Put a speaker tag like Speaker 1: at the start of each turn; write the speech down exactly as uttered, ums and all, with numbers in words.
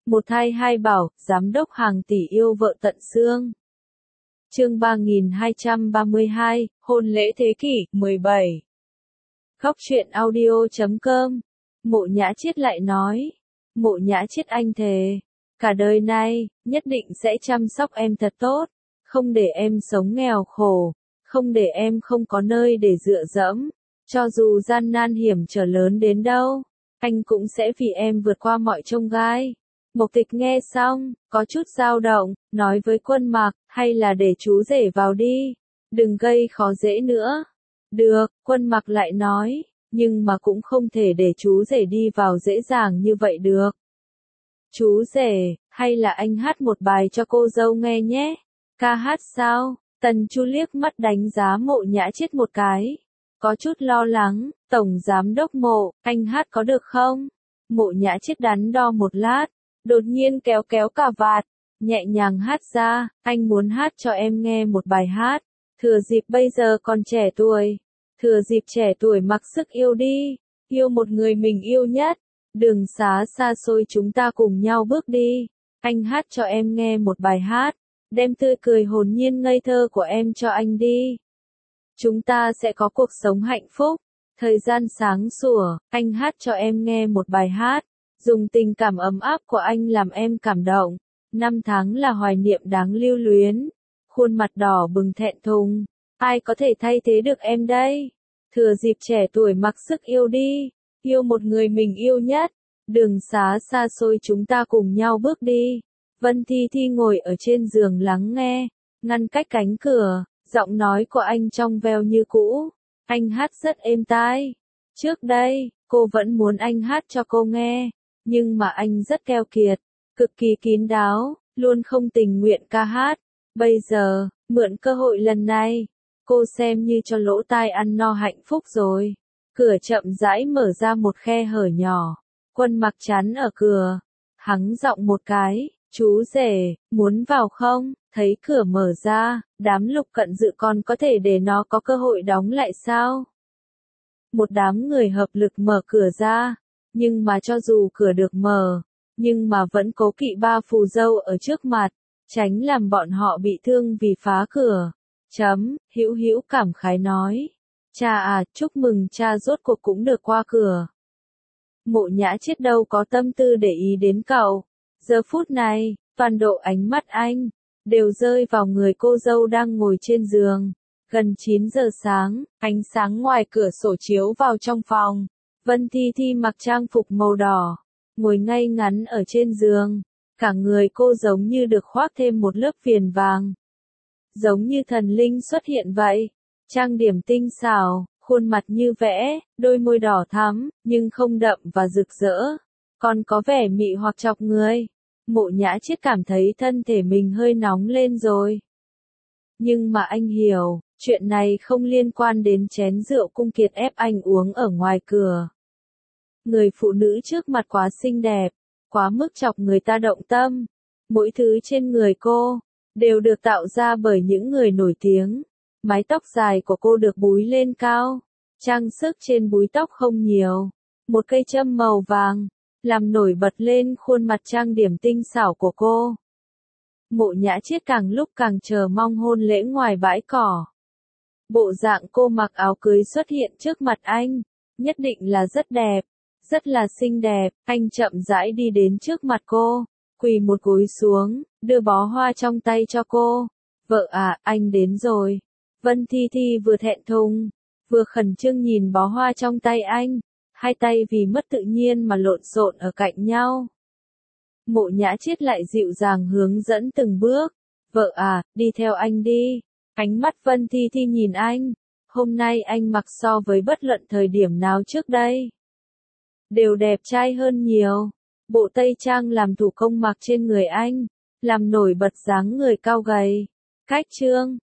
Speaker 1: Một thai hai bảo, giám đốc hàng tỷ yêu vợ tận xương. Chương ba nghìn hai trăm ba mươi hai, hôn lễ thế kỷ, mười bảy. Góc truyện audio chấm com. Mộ Nhã Chiết lại nói. Mộ Nhã Chiết anh thề. Cả đời nay, nhất định sẽ chăm sóc em thật tốt. Không để em sống nghèo khổ. Không để em không có nơi để dựa dẫm. Cho dù gian nan hiểm trở lớn đến đâu, anh cũng sẽ vì em vượt qua mọi chông gai. Mộc Tịch nghe xong, có chút dao động, nói với Quân Mặc, hay là để chú rể vào đi, đừng gây khó dễ nữa. Được, Quân Mặc lại nói, nhưng mà cũng không thể để chú rể đi vào dễ dàng như vậy được. Chú rể, hay là anh hát một bài cho cô dâu nghe nhé? Ca hát sao? Tần Chu liếc mắt đánh giá Mộ Nhã Chiết một cái. Có chút lo lắng, Tổng Giám đốc Mộ, anh hát có được không? Mộ Nhã Chiết đắn đo một lát, đột nhiên kéo kéo cà vạt, nhẹ nhàng hát ra, anh muốn hát cho em nghe một bài hát. Thừa dịp bây giờ còn trẻ tuổi, thừa dịp trẻ tuổi mặc sức yêu đi, yêu một người mình yêu nhất, đường xá xa xôi chúng ta cùng nhau bước đi. Anh hát cho em nghe một bài hát, đem tươi cười hồn nhiên ngây thơ của em cho anh đi. Chúng ta sẽ có cuộc sống hạnh phúc, thời gian sáng sủa, anh hát cho em nghe một bài hát, dùng tình cảm ấm áp của anh làm em cảm động. Năm tháng là hoài niệm đáng lưu luyến, khuôn mặt đỏ bừng thẹn thùng, ai có thể thay thế được em đây? Thừa dịp trẻ tuổi mặc sức yêu đi, yêu một người mình yêu nhất, đường xá xa xôi chúng ta cùng nhau bước đi. Vân Thi Thi ngồi ở trên giường lắng nghe, ngăn cách cánh cửa, giọng nói của anh trong veo như cũ, anh hát rất êm tai. Trước đây, cô vẫn muốn anh hát cho cô nghe, nhưng mà anh rất keo kiệt, cực kỳ kín đáo, luôn không tình nguyện ca hát. Bây giờ, mượn cơ hội lần này, cô xem như cho lỗ tai ăn no hạnh phúc rồi. Cửa chậm rãi mở ra một khe hở nhỏ, Quân Mặc chắn ở cửa, hắng giọng một cái, chú rể, muốn vào không? Thấy cửa mở ra, đám Lục Cận Dự còn có thể để nó có cơ hội đóng lại sao? Một đám người hợp lực mở cửa ra, nhưng mà cho dù cửa được mở, nhưng mà vẫn cố kỵ ba phù dâu ở trước mặt, tránh làm bọn họ bị thương vì phá cửa. Chấm, Hữu Hữu cảm khái nói. Cha à, chúc mừng cha rốt cuộc cũng được qua cửa. Mộ Nhã Chiết đâu có tâm tư để ý đến cậu. Giờ phút này, toàn độ ánh mắt anh đều rơi vào người cô dâu đang ngồi trên giường. Gần chín giờ sáng, ánh sáng ngoài cửa sổ chiếu vào trong phòng. Vân Thi Thi mặc trang phục màu đỏ, ngồi ngay ngắn ở trên giường. Cả người cô giống như được khoác thêm một lớp viền vàng. Giống như thần linh xuất hiện vậy. Trang điểm tinh xảo, khuôn mặt như vẽ, đôi môi đỏ thắm, nhưng không đậm và rực rỡ. Còn có vẻ mị hoặc chọc người. Mộ Nhã Chiết cảm thấy thân thể mình hơi nóng lên rồi. Nhưng mà anh hiểu, chuyện này không liên quan đến chén rượu Cung Kiệt ép anh uống ở ngoài cửa. Người phụ nữ trước mặt quá xinh đẹp, quá mức chọc người ta động tâm. Mỗi thứ trên người cô đều được tạo ra bởi những người nổi tiếng. Mái tóc dài của cô được búi lên cao, trang sức trên búi tóc không nhiều. Một cây châm màu vàng làm nổi bật lên khuôn mặt trang điểm tinh xảo của cô. Mộ Nhã Chiết càng lúc càng chờ mong hôn lễ ngoài bãi cỏ. Bộ dạng cô mặc áo cưới xuất hiện trước mặt anh, nhất định là rất đẹp, rất là xinh đẹp. Anh chậm rãi đi đến trước mặt cô, quỳ một gối xuống, đưa bó hoa trong tay cho cô. Vợ à, anh đến rồi. Vân Thi Thi vừa thẹn thùng, vừa khẩn trương nhìn bó hoa trong tay anh. Hai tay vì mất tự nhiên mà lộn xộn ở cạnh nhau. Mộ Nhã Chiết lại dịu dàng hướng dẫn từng bước. Vợ à, đi theo anh đi. Ánh mắt Vân Thi Thi nhìn anh. Hôm nay anh mặc so với bất luận thời điểm nào trước đây đều đẹp trai hơn nhiều. Bộ tây trang làm thủ công mặc trên người anh, làm nổi bật dáng người cao gầy, cách trương,